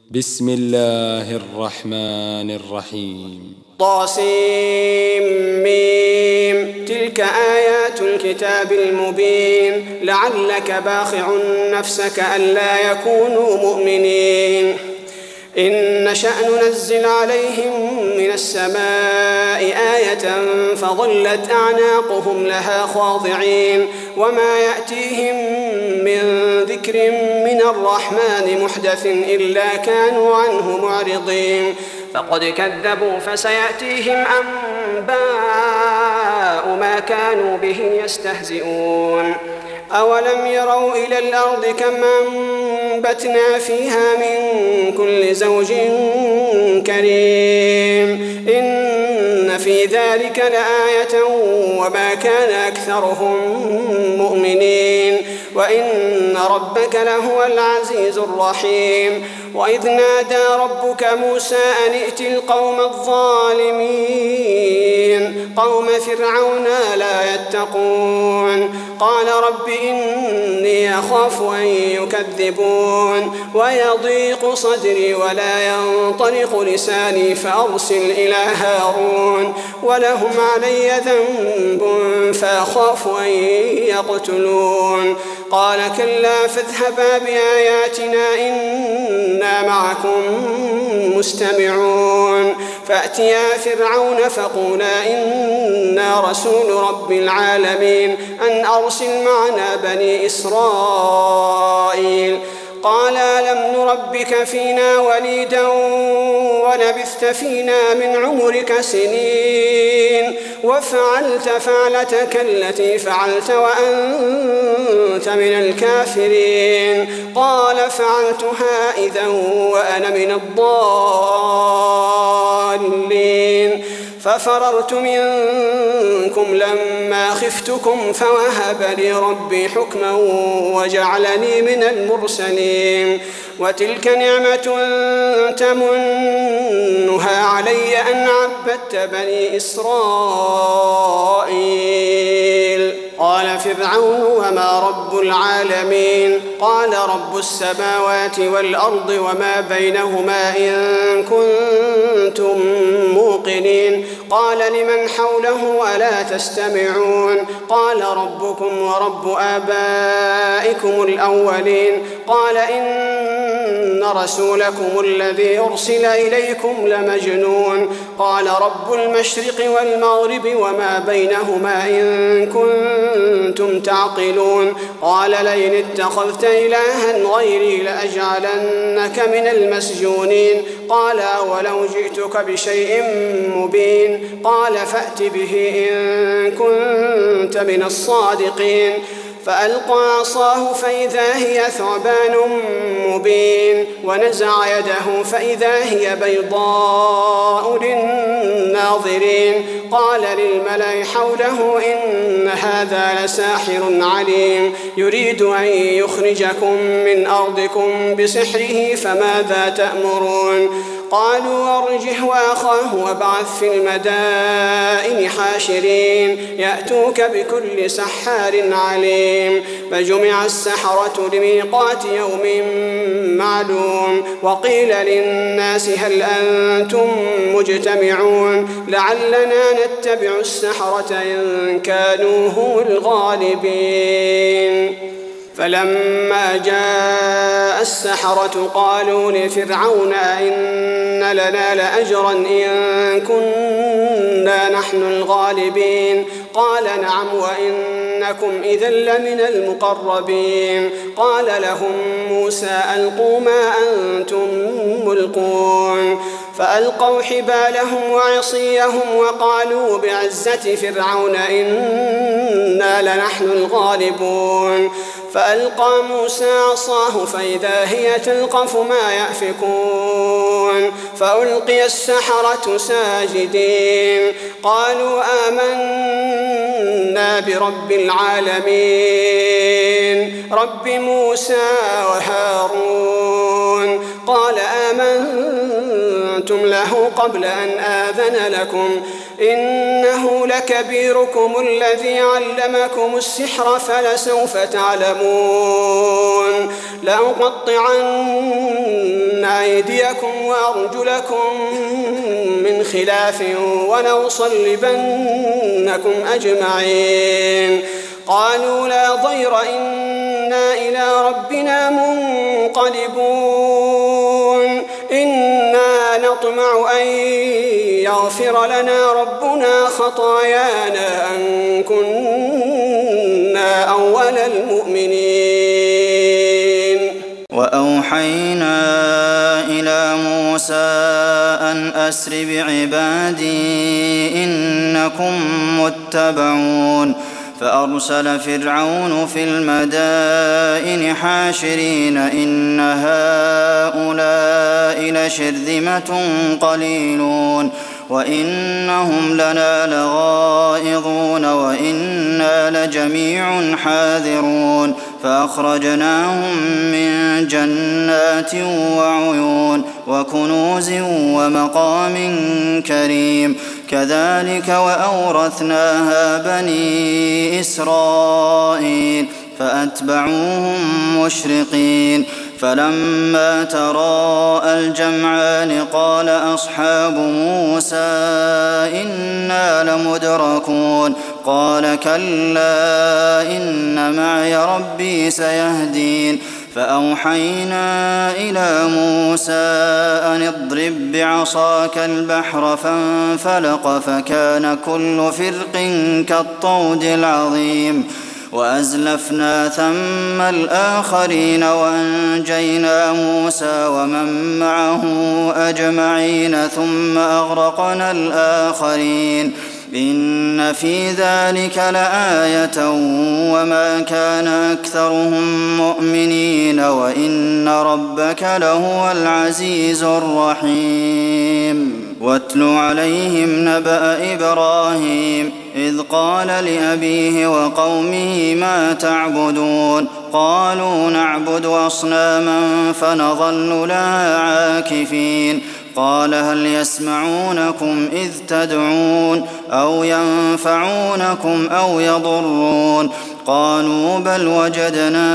بسم الله الرحمن الرحيم. طاسيم. تلك آيات الكتاب المبين. لعلك باخع نفسك ألا يكونوا مؤمنين. إن نشأ ننزل عليهم من السماء آية فظلت أعناقهم لها خاضعين وما يأتيهم من ذكر من الرحمن محدث إلا كانوا عنه معرضين. فقد كذبوا فسيأتيهم أنباء ما كانوا به يستهزئون. أولم يروا إلى الأرض كم أنبتنا فيها من كل زوج كريم إن في ذلك لآية وما كان أكثرهم مؤمنين وإن ربك لهو العزيز الرحيم. وإذ نادى ربك موسى أن ائت القوم الظالمين قوم فرعون لا يتقون. قال رب إني أخاف أن يكذبون ويضيق صدري ولا ينطلق لساني فأرسل إلى هارون ولهم علي ذنب فأخاف أن يقتلون. قال كلا فاذهبا بآياتنا إنا معكم مستمعون. فأتيا فرعون فقولا إنا رسول رب العالمين أن أرسل معنا بني إسرائيل. قال ألم نربك فينا وليدا ولبثت فينا من عمرك سنين وفعلت فعلتك التي فعلت وأنت من الكافرين. قال فعلتها إذا وأنا من الضالين ففررت منكم لما خفتكم فوهب لي ربي حكما وجعلني من المرسلين. وتلك نعمة تمنها علي أن عبدت بني إسرائيل. قال فرعون وما رب العالمين؟ قال رب السماوات والأرض وما بينهما إن كنتم موقنين. قال لمن حوله ألا تستمعون؟ قال ربكم ورب آبائكم الأولين. قال إن رسولكم الذي أرسل إليكم لمجنون. قال رب المشرق والمغرب وما بينهما إن كنتم تعقلون. قال لئن اتخذت إلها غيري لأجعلنك من المسجونين. قال ولو جئتك بشيء مبين. قال فأت به إن كنت من الصادقين. فألقى عصاه فإذا هي ثعبان مبين ونزع يده فإذا هي بيضاء للناظرين. قال للملأ حوله إن هذا لساحر عليم يريد أن يخرجكم من أرضكم بسحره فماذا تأمرون؟ قالوا أرجه وأخاه وابعث في المدائن حاشرين يأتوك بكل سحار عليم. فجمع السحرة لميقات يوم معلوم. وقيل للناس هل أنتم مجتمعون لعلنا نتبع السحرة إن كانوا هم الغالبين. فلما جاء السحرة قالوا لفرعون إن لنا لأجرا إن كنا نحن الغالبين. قال نعم وإنكم إذا لمن المقربين. قال لهم موسى ألقوا ما أنتم ملقون. فألقوا حبالهم وعصيهم وقالوا بعزة فرعون إنا لنحن الغالبون. فألقى موسى عصاه فإذا هي تلقف ما يأفكون. فألقي السحرة ساجدين قالوا آمنا برب العالمين رب موسى وهارون. قال آمنتم قلتم له قبل أن آذن لكم إنه لكبيركم الذي علمكم السحر فلسوف تعلمون لأقطعن أيديكم وأرجلكم من خلاف ولأصلبنكم أجمعين قالوا لا ضير إنا إلى ربنا منقلبون إنا نطمع أن يغفر لنا ربنا خطايانا أن كنا أول المؤمنين. وأوحينا إلى موسى أن أسر بعبادي إنكم متبعون فأرسل فرعون في المدائن حاشرين إن هؤلاء لشرذمة قليلون وإنهم لنا لغائظون وإنا لجميع حاذرون فأخرجناهم من جنات وعيون وكنوز ومقام كريم كذلك وأورثناها بني إسرائيل فأتبعوهم مشرقين فلما تراءى الجمعان قال أصحاب موسى إنا لمدركون قال كلا إن معي ربي سيهدين فأوحينا إلى موسى أن اضرب بعصاك البحر فانفلق فكان كل فرق كالطود العظيم وأزلفنا ثم الآخرين وأنجينا موسى ومن معه أجمعين ثم أغرقنا الآخرين إن في ذلك لآية وما كان أكثرهم مؤمنين وإن ربك لهو العزيز الرحيم. واتل عليهم نبأ إبراهيم إذ قال لأبيه وقومه ما تعبدون قالوا نعبد أصناما فنظل لها عاكفين قال هل يسمعونكم إذ تدعون أو ينفعونكم أو يضرون قالوا بل وجدنا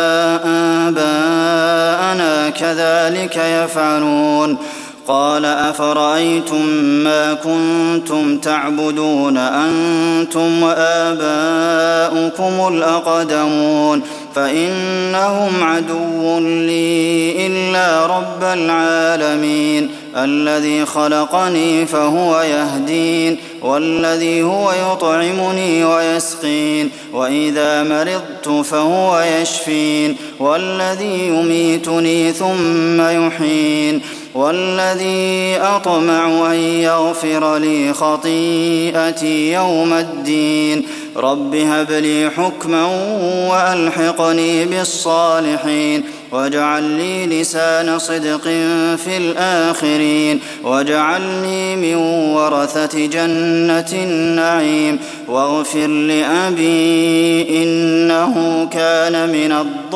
آباءنا كذلك يفعلون قال أفرأيتم ما كنتم تعبدون أنتم وآباؤكم الأقدمون فإنهم عدو لي إلا رب العالمين الذي خلقني فهو يهدين والذي هو يطعمني ويسقين وإذا مرضت فهو يشفين والذي يميتني ثم يحيين والذي أطمع أن يغفر لي خطيئتي يوم الدين رب هب لي حكما وألحقني بالصالحين واجعل لي لسان صدق في الآخرين واجعلني من ورثة جنة النعيم واغفر لأبي إنه كان من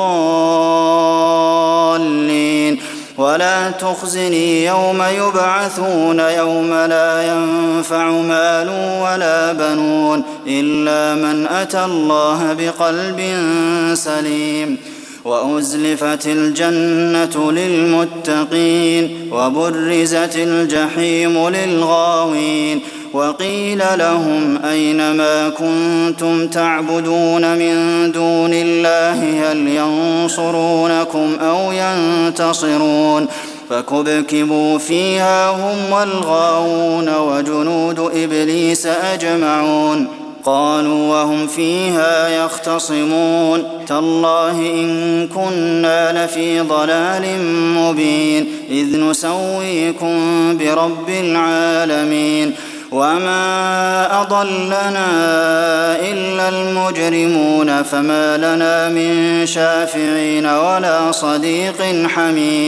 الضالين ولا تخزني يوم يبعثون يوم لا ينفع مال ولا بنون إلا من أتى الله بقلب سليم وأزلفت الجنة للمتقين وبرزت الجحيم للغاوين وقيل لهم أين ما كنتم تعبدون من دون الله هل ينصرونكم أو ينتصرون فكبكبوا فيها هم والغاوون وجنود إبليس أجمعون قالوا وهم فيها يختصمون تالله إن كنا لفي ضلال مبين إذ نسويكم برب العالمين وما أضلنا إلا المجرمون فما لنا من شافعين ولا صديق حميم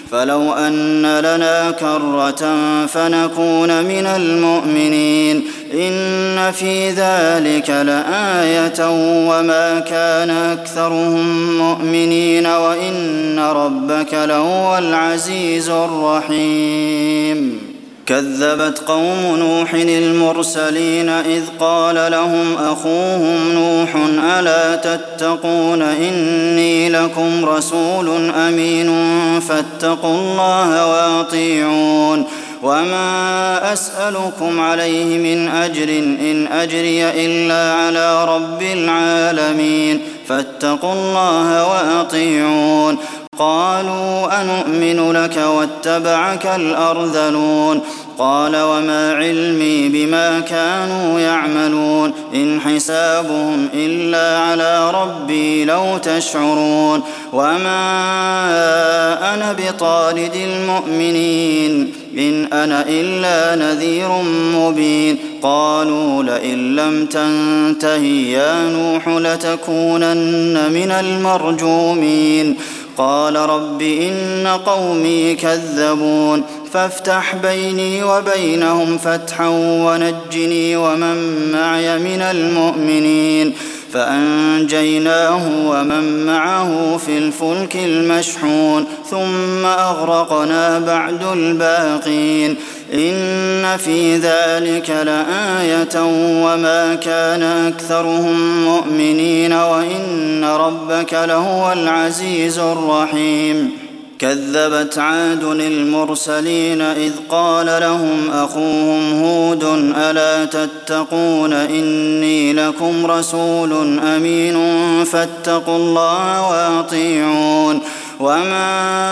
فلو أن لنا كرة فنكون من المؤمنين إن في ذلك لآية وما كان أكثرهم مؤمنين وإن ربك لهو العزيز الرحيم كذبت قوم نوح المرسلين إذ قال لهم أخوهم نوح ألا تتقون إني لكم رسول أمين فاتقوا الله وأطيعون وما أسألكم عليه من أجر إن أجري إلا على رب العالمين فاتقوا الله وأطيعون قالوا أنؤمن لك واتبعك الأرذلون قال وما علمي بما كانوا يعملون إن حسابهم إلا على ربي لو تشعرون وما أنا بطارد المؤمنين إن أنا إلا نذير مبين قالوا لئن لم تنته يا نوح لتكونن من المرجومين قال رب إن قومي كذبون فافتح بيني وبينهم فتحا ونجني ومن معي من المؤمنين فأنجيناه ومن معه في الفلك المشحون ثم أغرقنا بعد الباقين إن في ذلك لآية وما كان أكثرهم مؤمنين وإن ربك لهو العزيز الرحيم كذبت عاد المرسلين إذ قال لهم أخوهم هود ألا تتقون إني لكم رسول أمين فاتقوا الله وأطيعون وما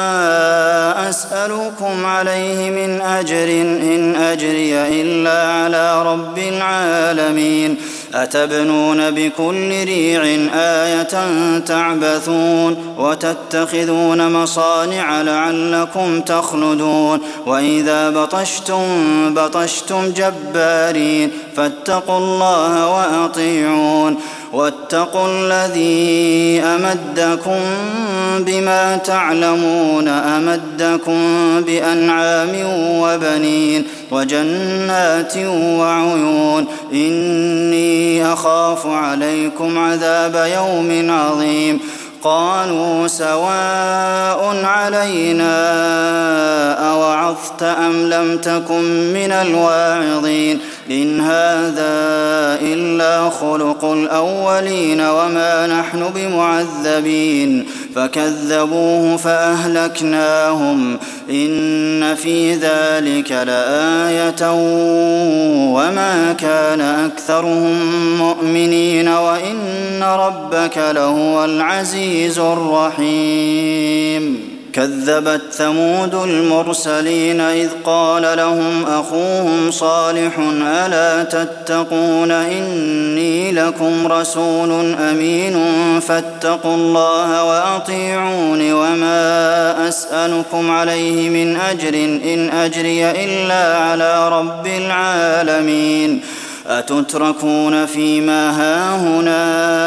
أسألكم عليه من أجر إن أجري إلا على رب العالمين أتبنون بكل ريع آية تعبثون وتتخذون مصانع لعلكم تخلدون وإذا بطشتم جبارين فاتقوا الله وأطيعون واتقوا الذي أمدكم بما تعلمون أمدكم بأنعام وبنين وجنات وعيون إني أخاف عليكم عذاب يوم عظيم قالوا سواء علينا أوعظت أم لم تكن من الواعظين إن هذا إلا خلق الأولين وما نحن بمعذبين فكذبوه فأهلكناهم إن في ذلك لآية وما كان أكثرهم مؤمنين وإن ربك لهو العزيز الرحيم كذبت ثمود المرسلين إذ قال لهم أخوهم صالح ألا تتقون إني لكم رسول أمين فاتقوا الله وأطيعون وما أسألكم عليه من أجر إن أجري إلا على رب العالمين أتتركون فيما هاهنا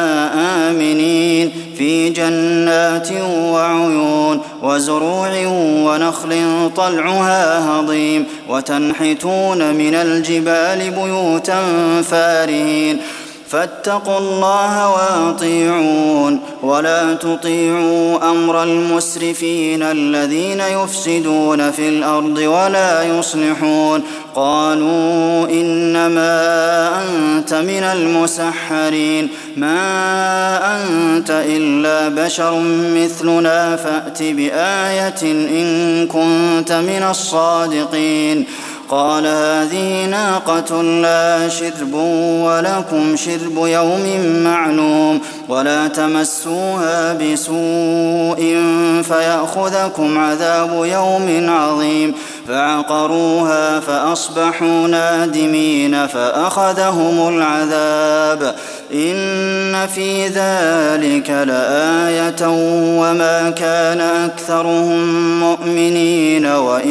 آمنين في جنات وعيون وزروع ونخل طلعها هضيم وتنحتون من الجبال بيوتا فارهين فاتقوا الله وأطيعون ولا تطيعوا أمر المسرفين الذين يفسدون في الأرض ولا يصلحون قالوا إنما أنت من المسحرين ما أنت إلا بشر مثلنا فأت بآية إن كنت من الصادقين قال هذه ناقة لا شرب ولكم شرب يوم معلوم ولا تمسوها بسوء فيأخذكم عذاب يوم عظيم فعقروها فأصبحوا نادمين فأخذهم العذاب إن في ذلك لآية وما كان أكثرهم مؤمنين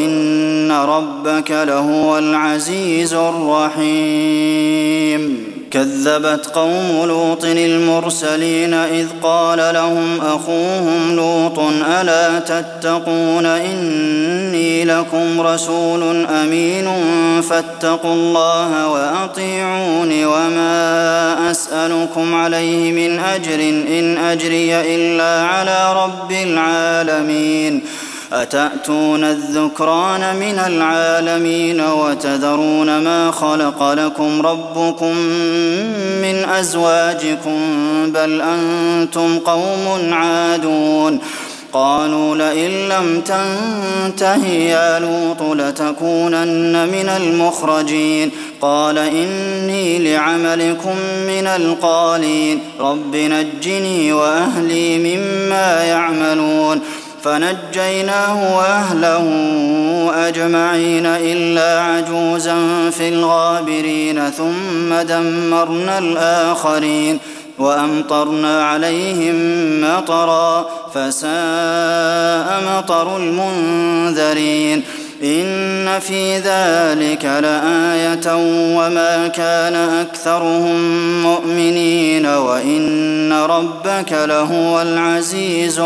وإن ربك لهو العزيز الرحيم كذبت قوم لوط المرسلين إذ قال لهم أخوهم لوط ألا تتقون إني لكم رسول أمين فاتقوا الله وأطيعون وما أسألكم عليه من أجر إن أجري إلا على رب العالمين أتأتون الذكران من العالمين وتذرون ما خلق لكم ربكم من أزواجكم بل أنتم قوم عادون قالوا لئن لم تنته يا لوط لتكونن من المخرجين قال إني لعملكم من القالين رب نجني وأهلي مما يعملون فنجيناه وأهله أجمعين إلا عجوزا في الغابرين ثم دمرنا الآخرين وأمطرنا عليهم مطرا فساء مطر المنذرين إن في ذلك لآية وما كان أكثرهم مؤمنين وإن ربك لهو العزيز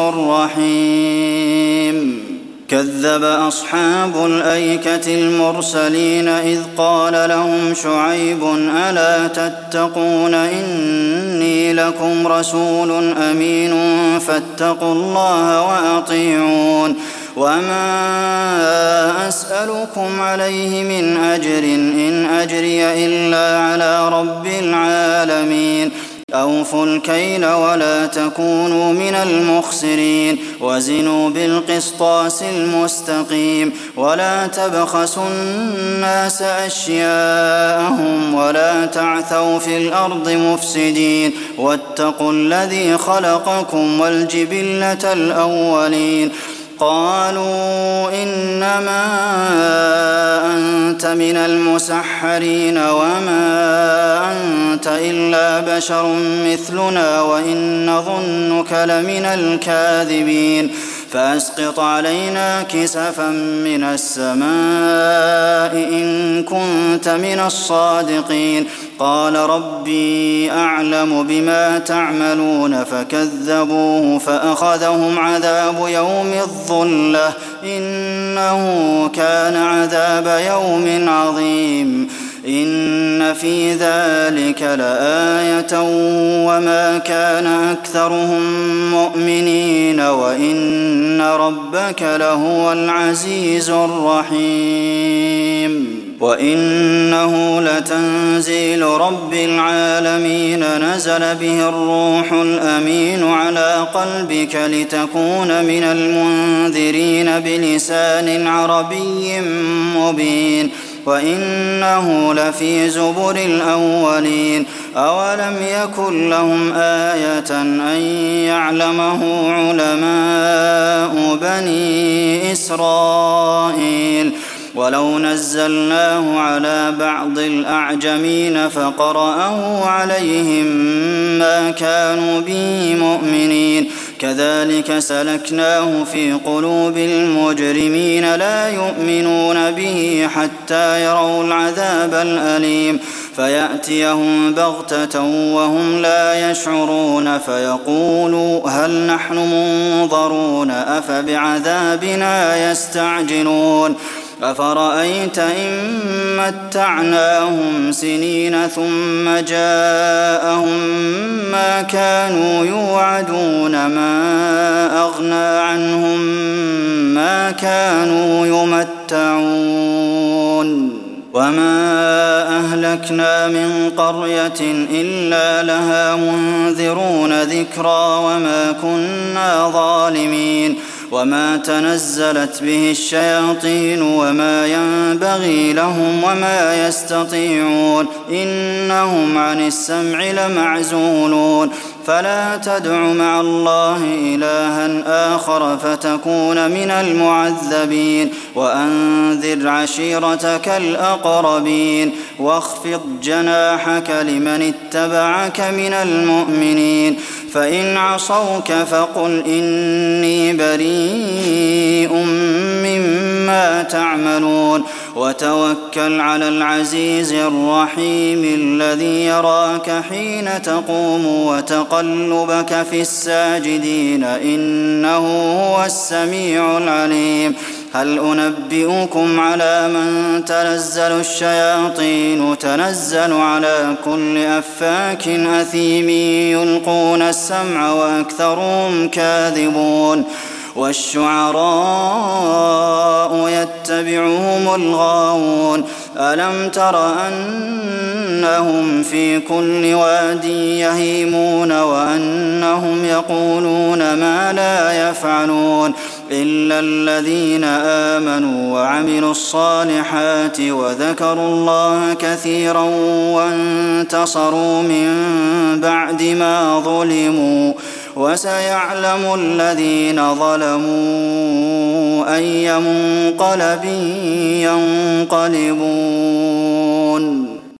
الرحيم كذب أصحاب الأيكة المرسلين إذ قال لهم شعيب ألا تتقون إني لكم رسول أمين فاتقوا الله وأطيعون وما أسألكم عليه من أجر إن أجري إلا على رب العالمين أوفوا الكيل ولا تكونوا من المخسرين وزنوا بالقسطاس المستقيم ولا تبخسوا الناس أشياءهم ولا تعثوا في الأرض مفسدين واتقوا الذي خلقكم والجبلة الأولين قالوا إنما أنت من المسحرين وما أنت إلا بشر مثلنا وإن نظنك لمن الكاذبين فأسقط علينا كسفا من السماء إن كنت من الصادقين قال ربي أعلم بما تعملون فكذبوه فأخذهم عذاب يوم الظلة إنه كان عذاب يوم عظيم إن في ذلك لآية وما كان أكثرهم مؤمنين وإن ربك لهو العزيز الرحيم وإنه لتنزيل رب العالمين نزل به الروح الأمين على قلبك لتكون من المنذرين بلسان عربي مبين وإنه لفي زبر الأولين أولم يكن لهم آية أن يعلمه علماء بني إسرائيل ولو نزلناه على بعض الأعجمين فقرأه عليهم ما كانوا به مؤمنين كذلك سلكناه في قلوب المجرمين لا يؤمنون به حتى يروا العذاب الأليم فيأتيهم بغتة وهم لا يشعرون فيقولوا هل نحن منظرون أفبعذابنا يستعجلون أفرأيت إن متعناهم سنين ثم جاءهم ما كانوا يوعدون ما أغنى عنهم ما كانوا يمتعون وما أهلكنا من قرية إلا لها منذرون ذكرى وما كنا ظالمين وما تنزلت به الشياطين وما ينبغي لهم وما يستطيعون إنهم عن السمع لمعزولون فلا تدع مع الله إلها آخر فتكون من المعذبين وأنذر عشيرتك الأقربين واخفض جناحك لمن اتبعك من المؤمنين فإن عصوك فقل إني بريء مما مما تعملون وتوكل على العزيز الرحيم الذي يراك حين تقوم وتقلبك في الساجدين إنه هو السميع العليم هل أنبئكم على من تنزل الشياطين تنزل على كل أفاك أثيم يلقون السمع وأكثرهم كاذبون والشعراء يتبعهم الغاوون ألم تر أنهم في كل واد يهيمون وأنهم يقولون ما لا يفعلون إلا الذين آمنوا وعملوا الصالحات وذكروا الله كثيرا وانتصروا من بعد ما ظلموا وسيعلم الذين ظلموا أي منقلب ينقلبون